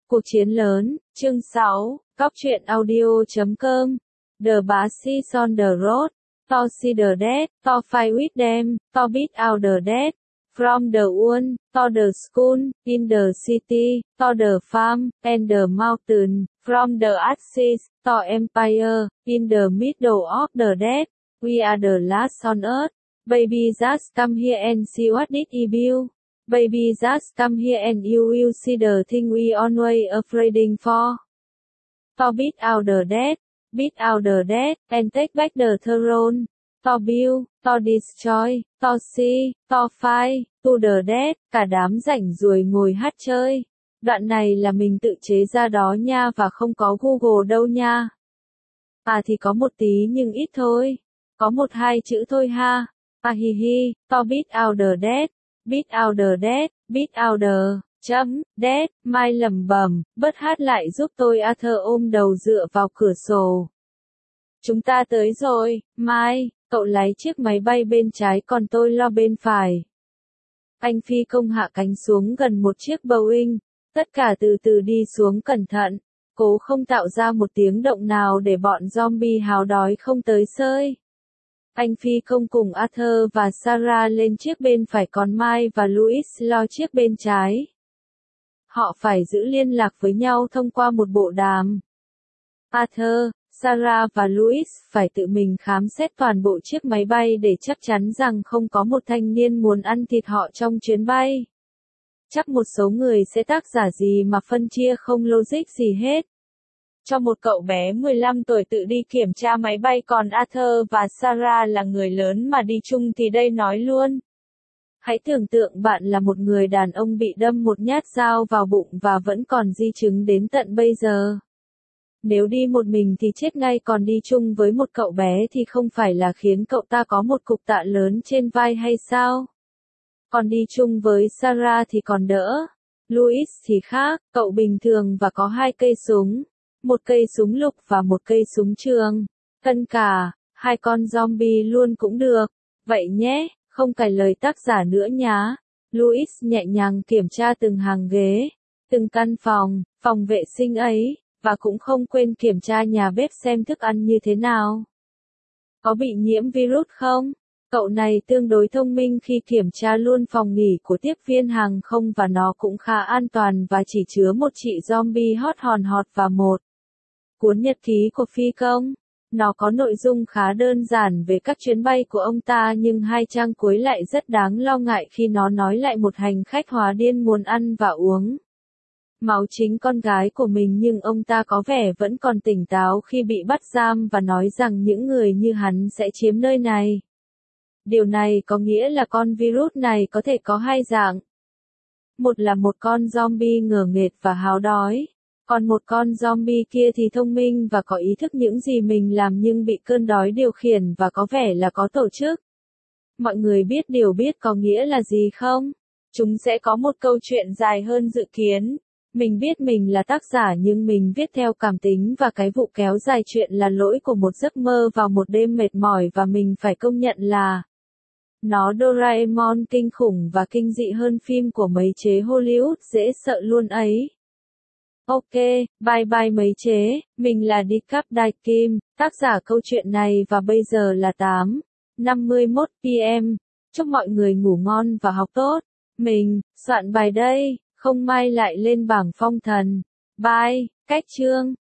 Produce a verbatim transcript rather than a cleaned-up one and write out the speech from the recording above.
Cuộc chiến lớn, chương sáu, Góc truyện audio chấm com. The Basis on the road. To see the dead, to fight with them, to beat out the dead. From the one, to the school, in the city, to the farm, and the mountain. From the ashes, to empire, in the middle of the dead. We are the last on earth. Baby, just come here and see what did he build. Baby, just come here and you will see the thing we always afraiding for. To beat out the dead, beat out the dead, and take back the throne. To build, to destroy, to see, to fight, to the dead. Cả đám rảnh ruồi ngồi hát chơi. Đoạn này là mình tự chế ra đó nha và không có Google đâu nha. À thì có một tí nhưng ít thôi. Có một hai chữ thôi ha. À hi hi, to beat out the dead. Beat out the dead, beat out the, chấm, dead, Mai lẩm bẩm, bớt hát lại giúp tôi Arthur ôm đầu dựa vào cửa sổ. Chúng ta tới rồi, Mai, cậu lái chiếc máy bay bên trái còn tôi lo bên phải. Anh phi công hạ cánh xuống gần một chiếc Boeing, tất cả từ từ đi xuống cẩn thận, cố không tạo ra một tiếng động nào để bọn zombie háo đói không tới sơi. Anh phi công cùng Arthur và Sarah lên chiếc bên phải còn Mai và Louis lo chiếc bên trái. Họ phải giữ liên lạc với nhau thông qua một bộ đàm. Arthur, Sarah và Louis phải tự mình khám xét toàn bộ chiếc máy bay để chắc chắn rằng không có một thanh niên muốn ăn thịt họ trong chuyến bay. Chắc một số người sẽ tác giả gì mà phân chia không logic gì hết. Cho một cậu bé mười lăm tuổi tự đi kiểm tra máy bay còn Arthur và Sarah là người lớn mà đi chung thì đây nói luôn. Hãy tưởng tượng bạn là một người đàn ông bị đâm một nhát dao vào bụng và vẫn còn di chứng đến tận bây giờ. Nếu đi một mình thì chết ngay, còn đi chung với một cậu bé thì không phải là khiến cậu ta có một cục tạ lớn trên vai hay sao? Còn đi chung với Sarah thì còn đỡ. Louis thì khác, cậu bình thường và có hai cây súng. Một cây súng lục và một cây súng trường. Cân cả, hai con zombie luôn cũng được. Vậy nhé, không cài lời tác giả nữa nhá. Louis nhẹ nhàng kiểm tra từng hàng ghế, từng căn phòng, phòng vệ sinh ấy, và cũng không quên kiểm tra nhà bếp xem thức ăn như thế nào. Có bị nhiễm virus không? Cậu này tương đối thông minh khi kiểm tra luôn phòng nghỉ của tiếp viên hàng không và nó cũng khá an toàn và chỉ chứa một chị zombie hot hòn hot và một cuốn nhật ký của phi công. Nó có nội dung khá đơn giản về các chuyến bay của ông ta nhưng hai trang cuối lại rất đáng lo ngại khi nó nói lại một hành khách hóa điên muốn ăn và uống máu chính con gái của mình, nhưng ông ta có vẻ vẫn còn tỉnh táo khi bị bắt giam và nói rằng những người như hắn sẽ chiếm nơi này. Điều này có nghĩa là con virus này có thể có hai dạng. Một là một con zombie ngờ nghệch và háo đói. Còn một con zombie kia thì thông minh và có ý thức những gì mình làm nhưng bị cơn đói điều khiển và có vẻ là có tổ chức. Mọi người biết điều biết có nghĩa là gì không? Chúng sẽ có một câu chuyện dài hơn dự kiến. Mình biết mình là tác giả nhưng mình viết theo cảm tính và cái vụ kéo dài chuyện là lỗi của một giấc mơ vào một đêm mệt mỏi và mình phải công nhận là nó Doraemon kinh khủng và kinh dị hơn phim của mấy chế Hollywood dễ sợ luôn ấy. Ok, bye bye mấy chế, mình là Decap Đại Kim, tác giả câu chuyện này và bây giờ là tám năm mươi mốt p m. Chúc mọi người ngủ ngon và học tốt. Mình, soạn bài đây, không mai lại lên bảng phong thần. Bye, cách chương.